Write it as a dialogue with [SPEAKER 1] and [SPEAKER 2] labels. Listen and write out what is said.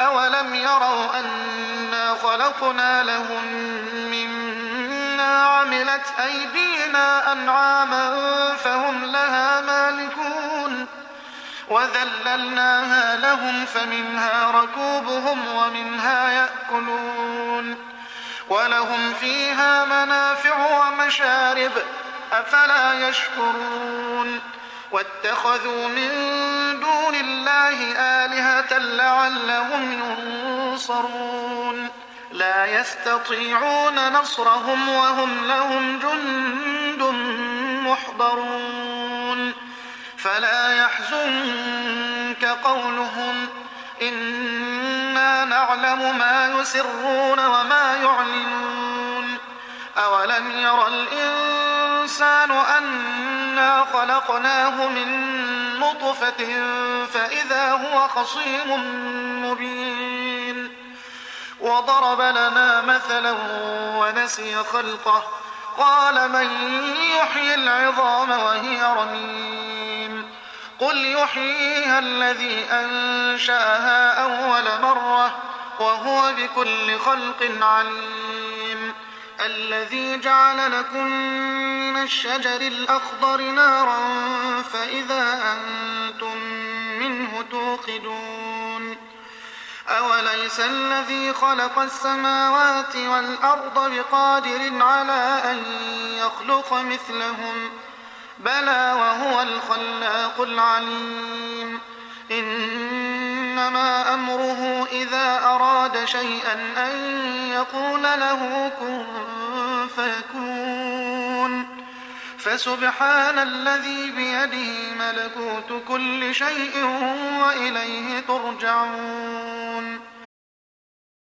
[SPEAKER 1] أولم يروا أنا خلقنا لهم مما عملت أيدينا أنعاما فهم لها مالكون وذللناها لهم فمنها ركوبهم ومنها يأكلون ولهم فيها منافع ومشارب أفلا يشكرون واتخذوا من دون الله آلهة لعلهم ينصرون لا يستطيعون نصرهم وهم لهم جند محضرون فلا يحزنك قولهم إنا نعلم ما يسرون وما يعلنون أولم ير الإنسان أنا خلقناه من نطفة فإذا هو خصيم مبين وضرب لنا مثلا ونسي خلقه قال من يحيي العظام وهي رميم قل يحييها الذي أنشأها أول مرة وهو بكل خلق عليم الذي جعل لكم من الشجر الأخضر نارا فإذا أنتم منه توقدون أوليس الذي خلق السماوات والأرض بقادر على أن يخلق مثلهم بلى وهو الخلاق العليم إنما أمره إذا أراد شيئا أن يقول له كن فيكون فسبحان الذي بيده ملكوت كل شيء وإليه ترجعون